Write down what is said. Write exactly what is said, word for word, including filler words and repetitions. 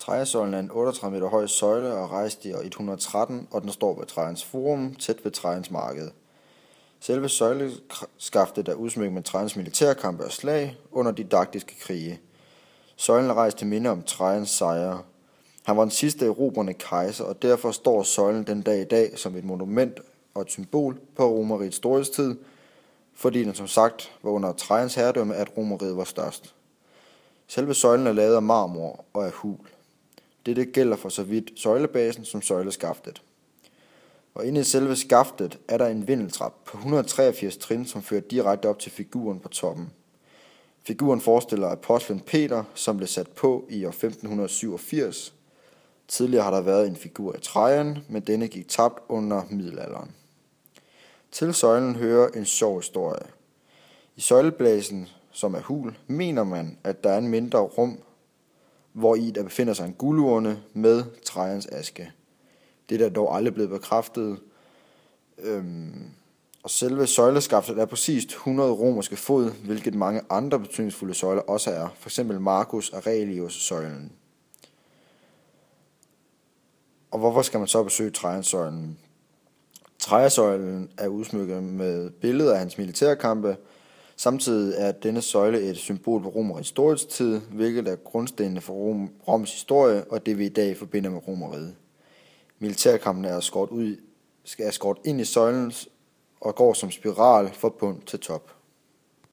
Trajesøjlen er en otteogtredive meter høj søjle og rejst i år et hundrede og tretten, og den står ved Trajans Forum, tæt ved Trajans Marked. Selve søjleskaftet er udsmykket med Trajans militærkampe og slag under didaktiske krige. Søjlen er rejst til minde om Trajans sejre. Han var den sidste erobrende kejser, og derfor står søjlen den dag i dag som et monument og et symbol på Romerrigets storhedstid, fordi den som sagt var under Trajans herredømme, at Romerriget var størst. Selve søjlen er lavet af marmor og af hul. Dette gælder for så vidt søjlebasen som søjleskaftet. Og inde i selve skaftet er der en vindeltrap på et hundrede og treogfirs trin, som fører direkte op til figuren på toppen. Figuren forestiller apostlen Peter, som blev sat på i år femten syvogfirs. Tidligere har der været en figur af Trajan, men denne gik tabt under middelalderen. Til søjlen hører en sjov historie. I søjleblæsen, som er hul, mener man, at der er en mindre rum, hvor i der befinder sig en guldurne med Trajans aske. Det er dog aldrig blevet bekræftet. Øhm, og selve søjleskaftet er præcis hundrede romerske fod, hvilket mange andre betydningsfulde søjler også er, f.eks. Marcus Aurelius søjlen. Og hvorfor skal man så besøge Trajansøjlen? Trajansøjlen er udsmykket med billeder af hans militærkampe. Samtidig er denne søjle et symbol på Romerrigets storhedstid, hvilket er grundstenene for Rom, Roms historie og det vi i dag forbinder med Romerriget. Militærkampen er skåret ud, er skåret ind i søjlen og går som spiral fra bund til top.